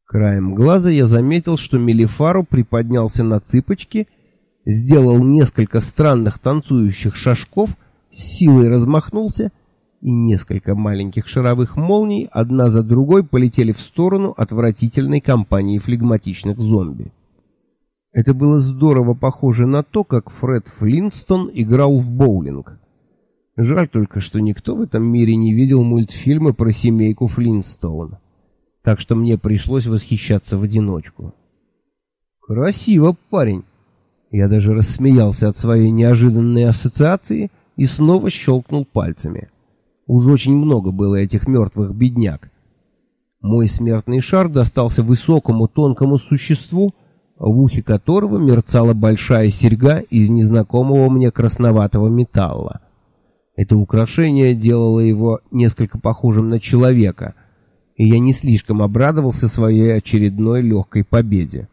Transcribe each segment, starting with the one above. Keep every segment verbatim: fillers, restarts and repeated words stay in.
Краем глаза я заметил, что Мелифаро приподнялся на цыпочки, сделал несколько странных танцующих шажков, с силой размахнулся, и несколько маленьких шаровых молний одна за другой полетели в сторону отвратительной компании флегматичных зомби. Это было здорово похоже на то, как Фред Флинстон играл в боулинг. Жаль только, что никто в этом мире не видел мультфильмы про семейку Флинстоун, так что мне пришлось восхищаться в одиночку. Красиво, парень. Я даже рассмеялся от своей неожиданной ассоциации и снова щелкнул пальцами. Уж очень много было этих мертвых бедняк. Мой смертный шар достался высокому тонкому существу, в ухе которого мерцала большая серьга из незнакомого мне красноватого металла. Это украшение делало его несколько похожим на человека, и я не слишком обрадовался своей очередной легкой победе.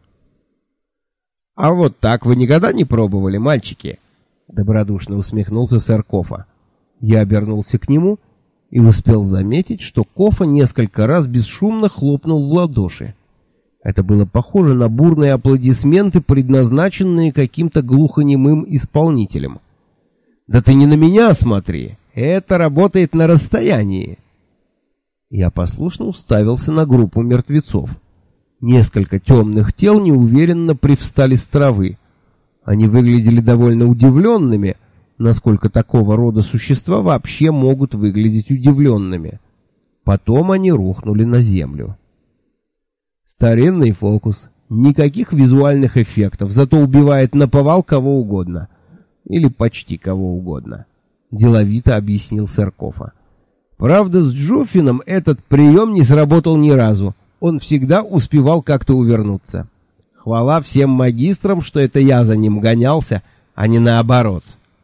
«А вот так вы никогда не пробовали, мальчики?» — добродушно усмехнулся сэр Кофа. Я обернулся к нему и успел заметить, что Кофа несколько раз бесшумно хлопнул в ладоши. Это было похоже на бурные аплодисменты, предназначенные каким-то глухонемым исполнителем. «Да ты не на меня смотри, это работает на расстоянии!» Я послушно уставился на группу мертвецов. Несколько темных тел неуверенно привстали с травы. Они выглядели довольно удивленными, насколько такого рода существа вообще могут выглядеть удивленными. Потом они рухнули на землю. Старинный фокус. Никаких визуальных эффектов, зато убивает наповал кого угодно. Или почти кого угодно. Деловито объяснил сэр Кофа. Правда, с Джуффином этот прием не сработал ни разу. Он всегда успевал как-то увернуться. Хвала всем магистрам, что это я за ним гонялся, а не наоборот.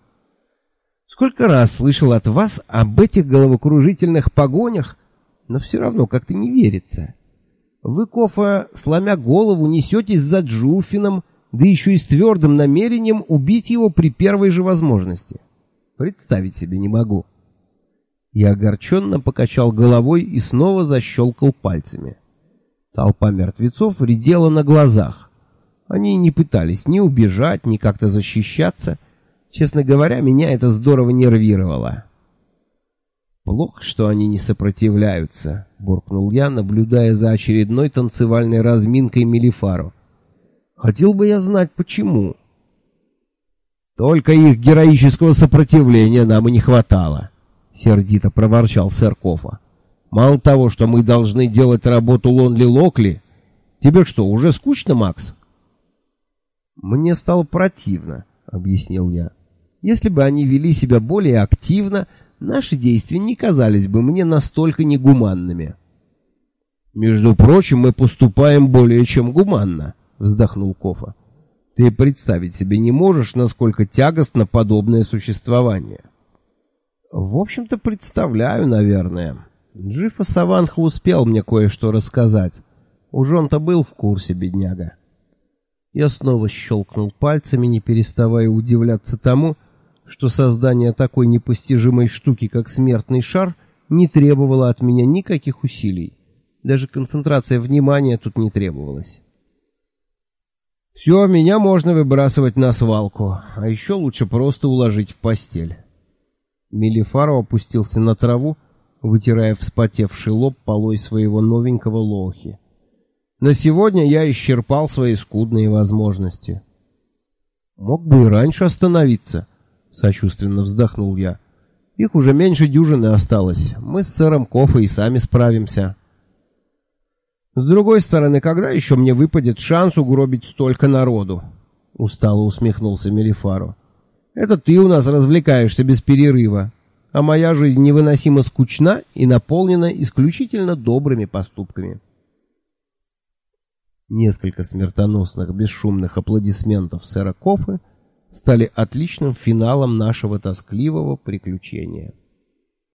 Сколько раз слышал от вас об этих головокружительных погонях, но все равно как-то не верится. Вы, Кофа, сломя голову, несетесь за Джуффином, да еще и с твердым намерением убить его при первой же возможности. Представить себе не могу. Я огорченно покачал головой и снова защелкал пальцами. Толпа мертвецов редела на глазах. Они не пытались ни убежать, ни как-то защищаться. Честно говоря, меня это здорово нервировало. «Плохо, что они не сопротивляются», — буркнул я, наблюдая за очередной танцевальной разминкой Мелифаро. «Хотел бы я знать, почему». «Только их героического сопротивления нам и не хватало», — сердито проворчал сэр Кофа. «Мало того, что мы должны делать работу Лонли Локли, тебе что, уже скучно, Макс?» «Мне стало противно», — объяснил я. «Если бы они вели себя более активно, наши действия не казались бы мне настолько негуманными». «Между прочим, мы поступаем более чем гуманно», — вздохнул Кофа. «Ты представить себе не можешь, насколько тягостно подобное существование». «В общем-то, представляю, наверное. Джифа Саванха успел мне кое-что рассказать. Уж он-то был в курсе, бедняга». Я снова щелкнул пальцами, не переставая удивляться тому, что создание такой непостижимой штуки, как смертный шар, не требовало от меня никаких усилий. Даже концентрация внимания тут не требовалась. «Все, меня можно выбрасывать на свалку, а еще лучше просто уложить в постель». Мелифаро опустился на траву, вытирая вспотевший лоб полой своего новенького лохи. «На сегодня я исчерпал свои скудные возможности». «Мог бы и раньше остановиться», — сочувственно вздохнул я. «Их уже меньше дюжины осталось. Мы с сэром Кофа и сами справимся». «С другой стороны, когда еще мне выпадет шанс угробить столько народу?» — устало усмехнулся Мелифаро. «Это ты у нас развлекаешься без перерыва, а моя жизнь невыносимо скучна и наполнена исключительно добрыми поступками». Несколько смертоносных бесшумных аплодисментов сэра Кофы стали отличным финалом нашего тоскливого приключения.